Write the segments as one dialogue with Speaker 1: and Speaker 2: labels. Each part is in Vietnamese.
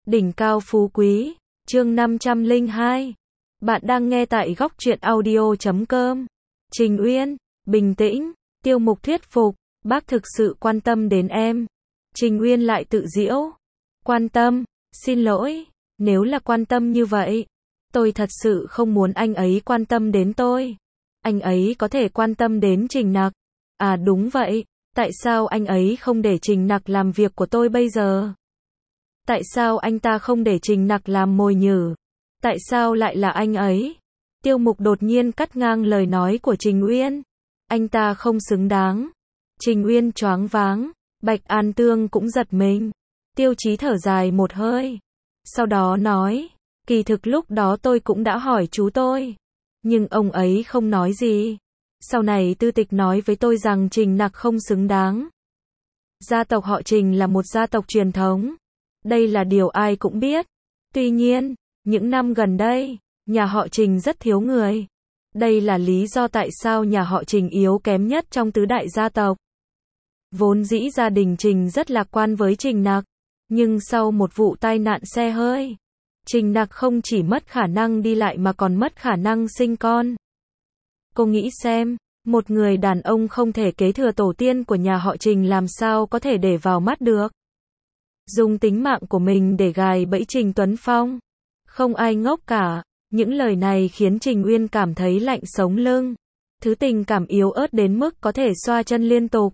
Speaker 1: Đỉnh cao phú quý, chương 502. Bạn đang nghe tại góc truyện audio.com. Trình Uyên, bình tĩnh, Tiêu Mục thuyết phục, bác thực sự quan tâm đến em. Trình Uyên lại tự giễu. Quan tâm, xin lỗi, nếu là quan tâm như vậy, tôi thật sự không muốn anh ấy quan tâm đến tôi. Anh ấy có thể quan tâm đến Trình Nặc. À đúng vậy, tại sao anh ấy không để Trình Nặc làm việc của tôi bây giờ? Tại sao anh ta không để Trình Nặc làm mồi nhử? Tại sao lại là anh ấy? Tiêu Mục đột nhiên cắt ngang lời nói của Trình Uyên. Anh ta không xứng đáng. Trình Uyên choáng váng, Bạch An Tương cũng giật mình. Tiêu Chí thở dài một hơi. Sau đó nói, kỳ thực lúc đó tôi cũng đã hỏi chú tôi. Nhưng ông ấy không nói gì. Sau này Tư Tịch nói với tôi rằng Trình Nặc không xứng đáng. Gia tộc họ Trình là một gia tộc truyền thống. Đây là điều ai cũng biết. Tuy nhiên, những năm gần đây, nhà họ Trình rất thiếu người. Đây là lý do tại sao nhà họ Trình yếu kém nhất trong tứ đại gia tộc. Vốn dĩ gia đình Trình rất lạc quan với Trình Nặc. Nhưng sau một vụ tai nạn xe hơi, Trình Nặc không chỉ mất khả năng đi lại mà còn mất khả năng sinh con. Cô nghĩ xem, một người đàn ông không thể kế thừa tổ tiên của nhà họ Trình làm sao có thể để vào mắt được. Dùng tính mạng của mình để gài bẫy Trình Tuấn Phong. Không ai ngốc cả. Những lời này khiến Trình Uyên cảm thấy lạnh sống lưng. Thứ tình cảm yếu ớt đến mức có thể xoa chân liên tục.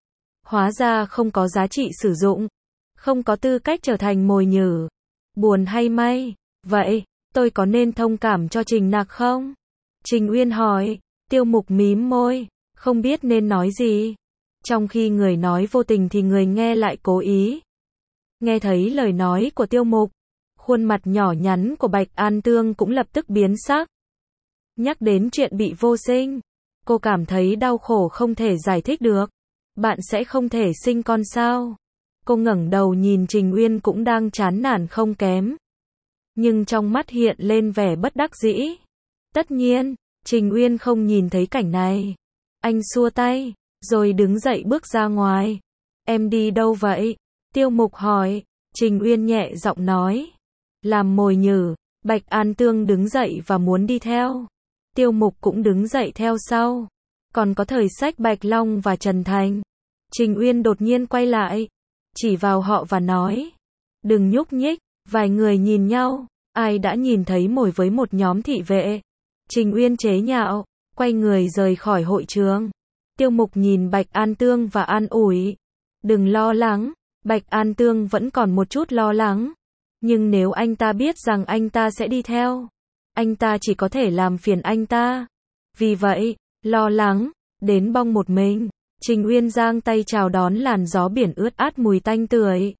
Speaker 1: Hóa ra không có giá trị sử dụng. Không có tư cách trở thành mồi nhử. Buồn hay may? Vậy, tôi có nên thông cảm cho Trình Nặc không? Trình Uyên hỏi. Tiêu Mục mím môi, không biết nên nói gì. Trong khi người nói vô tình thì người nghe lại cố ý. Nghe thấy lời nói của Tiêu Mục, khuôn mặt nhỏ nhắn của Bạch An Tương cũng lập tức biến sắc. Nhắc đến chuyện bị vô sinh, cô cảm thấy đau khổ không thể giải thích được. Bạn sẽ không thể sinh con sao? Cô ngẩng đầu nhìn Trình Uyên cũng đang chán nản không kém. Nhưng trong mắt hiện lên vẻ bất đắc dĩ. Tất nhiên, Trình Uyên không nhìn thấy cảnh này. Anh xua tay, rồi đứng dậy bước ra ngoài. Em đi đâu vậy? Tiêu Mục hỏi. Trình Uyên nhẹ giọng nói. Làm mồi nhử. Bạch An Tương đứng dậy và muốn đi theo. Tiêu Mục cũng đứng dậy theo sau. Còn có Thời Sách Bạch Long và Trần Thành. Trình Uyên đột nhiên quay lại, chỉ vào họ và nói. Đừng nhúc nhích. Vài người nhìn nhau. Ai đã nhìn thấy mồi với một nhóm thị vệ? Trình Uyên chế nhạo, quay người rời khỏi hội trường. Tiêu Mục nhìn Bạch An Tương và an ủi. Đừng lo lắng. Bạch An Tương vẫn còn một chút lo lắng. Nhưng nếu anh ta biết rằng anh ta sẽ đi theo, anh ta chỉ có thể làm phiền anh ta. Vì vậy, lo lắng, đến bong một mình. Trình Uyên giang tay chào đón làn gió biển ướt át mùi tanh tưởi.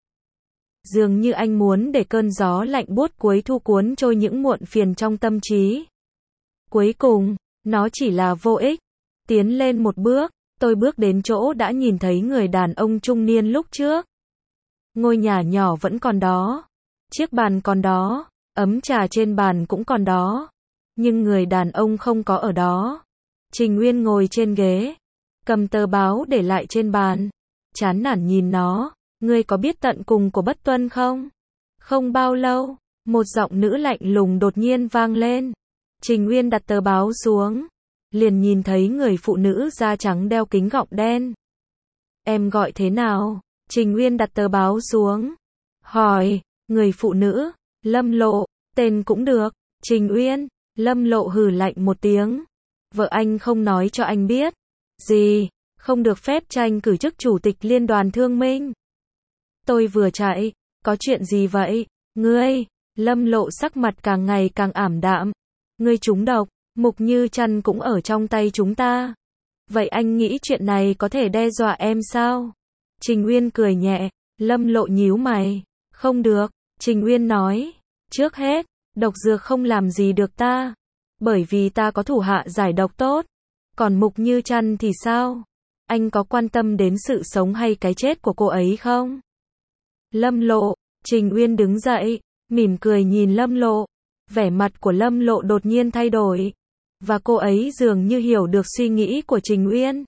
Speaker 1: Dường như anh muốn để cơn gió lạnh buốt cuối thu cuốn trôi những muộn phiền trong tâm trí. Cuối cùng, nó chỉ là vô ích. Tiến lên một bước, tôi bước đến chỗ đã nhìn thấy người đàn ông trung niên lúc trước. Ngôi nhà nhỏ vẫn còn đó. Chiếc bàn còn đó. Ấm trà trên bàn cũng còn đó. Nhưng người đàn ông không có ở đó. Trình Uyên ngồi trên ghế. Cầm tờ báo để lại trên bàn. Chán nản nhìn nó. Ngươi có biết tận cùng của Bất Tuân không? Không bao lâu, một giọng nữ lạnh lùng đột nhiên vang lên. Trình Uyên đặt tờ báo xuống. Liền nhìn thấy người phụ nữ da trắng đeo kính gọng đen. Em gọi thế nào? Trình Uyên đặt tờ báo xuống. Hỏi, người phụ nữ, Lâm Lộ, tên cũng được. Trình Uyên, Lâm Lộ hừ lạnh một tiếng. Vợ anh không nói cho anh biết. Gì? Không được phép tranh cử chức chủ tịch liên đoàn thương minh. Tôi vừa chạy, có chuyện gì vậy? Ngươi, Lâm Lộ sắc mặt càng ngày càng ảm đạm. Ngươi trúng độc, Mục Như Trăn cũng ở trong tay chúng ta. Vậy anh nghĩ chuyện này có thể đe dọa em sao? Trình Uyên cười nhẹ. Lâm Lộ nhíu mày. Không được, Trình Uyên nói. Trước hết, độc dược không làm gì được ta. Bởi vì ta có thủ hạ giải độc tốt. Còn Mục Như Trăn thì sao? Anh có quan tâm đến sự sống hay cái chết của cô ấy không? Lâm Lộ. Trình Uyên đứng dậy, mỉm cười nhìn Lâm Lộ. Vẻ mặt của Lâm Lộ đột nhiên thay đổi. Và cô ấy dường như hiểu được suy nghĩ của Trình Uyên.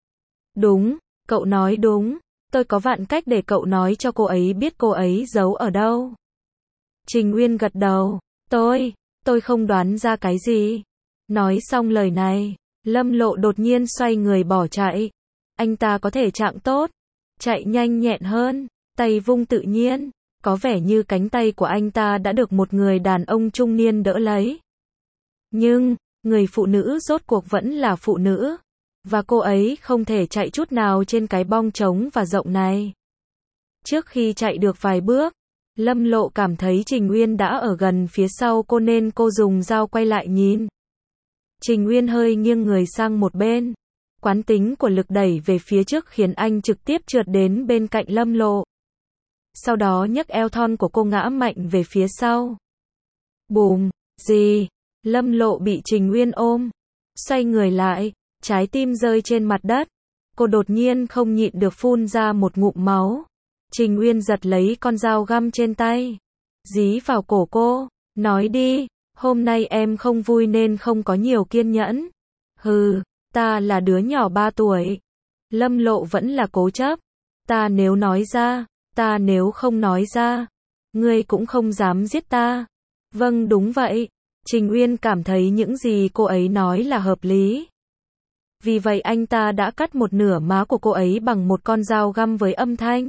Speaker 1: Đúng, cậu nói đúng. Tôi có vạn cách để cậu nói cho cô ấy biết cô ấy giấu ở đâu. Trình Uyên gật đầu. Tôi không đoán ra cái gì. Nói xong lời này, Lâm Lộ đột nhiên xoay người bỏ chạy. Anh ta có thể trạng tốt, chạy nhanh nhẹn hơn, tay vung tự nhiên, có vẻ như cánh tay của anh ta đã được một người đàn ông trung niên đỡ lấy. Nhưng, người phụ nữ rốt cuộc vẫn là phụ nữ, và cô ấy không thể chạy chút nào trên cái bong trống và rộng này. Trước khi chạy được vài bước, Lâm Lộ cảm thấy Trình Uyên đã ở gần phía sau cô nên cô dùng dao quay lại nhìn. Trình Uyên hơi nghiêng người sang một bên. Quán tính của lực đẩy về phía trước khiến anh trực tiếp trượt đến bên cạnh Lâm Lộ. Sau đó nhấc eo thon của cô ngã mạnh về phía sau. Bùm, gì? Lâm Lộ bị Trình Uyên ôm. Xoay người lại, trái tim rơi trên mặt đất. Cô đột nhiên không nhịn được phun ra một ngụm máu. Trình Uyên giật lấy con dao găm trên tay, dí vào cổ cô, nói đi, hôm nay em không vui nên không có nhiều kiên nhẫn. Hừ, ta là đứa nhỏ 3 tuổi. Lâm Lộ vẫn là cố chấp. Ta nếu không nói ra, ngươi cũng không dám giết ta. Vâng đúng vậy. Trình Uyên cảm thấy những gì cô ấy nói là hợp lý. Vì vậy anh ta đã cắt một nửa má của cô ấy bằng một con dao găm với âm thanh.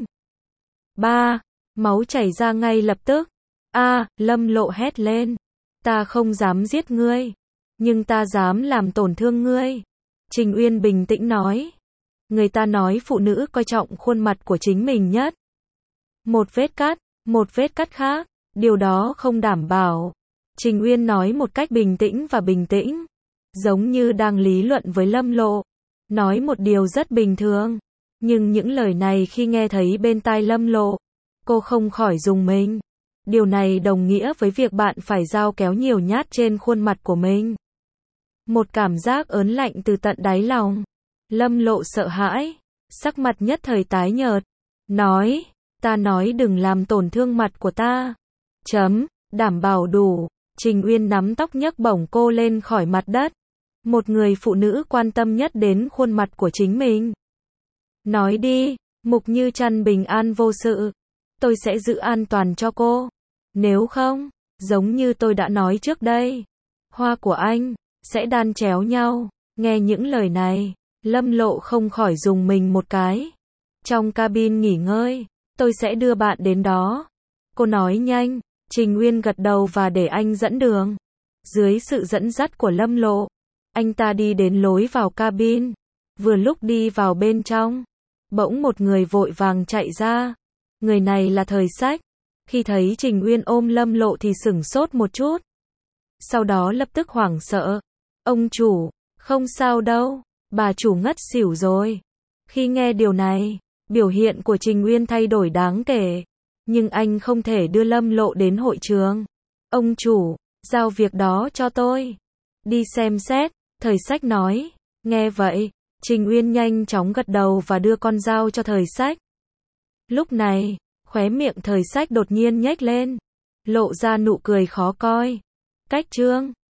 Speaker 1: Máu chảy ra ngay lập tức. Lâm Lộ hét lên. Ta không dám giết ngươi, nhưng ta dám làm tổn thương ngươi. Trình Uyên bình tĩnh nói. Người ta nói phụ nữ coi trọng khuôn mặt của chính mình nhất. Một vết cắt khác, điều đó không đảm bảo. Trình Uyên nói một cách bình tĩnh, giống như đang lý luận với Lâm Lộ. Nói một điều rất bình thường. Nhưng những lời này khi nghe thấy bên tai Lâm Lộ, cô không khỏi rùng mình. Điều này đồng nghĩa với việc bạn phải dao kéo nhiều nhát trên khuôn mặt của mình. Một cảm giác ớn lạnh từ tận đáy lòng. Lâm Lộ sợ hãi, sắc mặt nhất thời tái nhợt. Ta nói đừng làm tổn thương mặt của ta. Đảm bảo đủ. Trình Uyên nắm tóc nhấc bổng cô lên khỏi mặt đất. Một người phụ nữ quan tâm nhất đến khuôn mặt của chính mình. Nói đi, Mục Như Trăn bình an vô sự. Tôi sẽ giữ an toàn cho cô. Nếu không, giống như tôi đã nói trước đây, hoa của anh sẽ đan chéo nhau. Nghe những lời này, Lâm Lộ không khỏi rùng mình một cái. Trong cabin nghỉ ngơi, tôi sẽ đưa bạn đến đó. Cô nói nhanh. Trình Uyên gật đầu và để anh dẫn đường. Dưới sự dẫn dắt của Lâm Lộ, anh ta đi đến lối vào cabin. Vừa lúc đi vào bên trong, bỗng một người vội vàng chạy ra. Người này là Thời Sách. Khi thấy Trình Uyên ôm Lâm Lộ thì sửng sốt một chút. Sau đó lập tức hoảng sợ. Ông chủ, không sao đâu, bà chủ ngất xỉu rồi. Khi nghe điều này, biểu hiện của Trình Uyên thay đổi đáng kể. Nhưng anh không thể đưa Lâm Lộ đến hội trường. Ông chủ, giao việc đó cho tôi. Đi xem xét, Thời Sách nói. Nghe vậy, Trình Uyên nhanh chóng gật đầu và đưa con dao cho Thời Sách. Lúc này, khóe miệng Thời Sách đột nhiên nhếch lên, lộ ra nụ cười khó coi. Cách trương.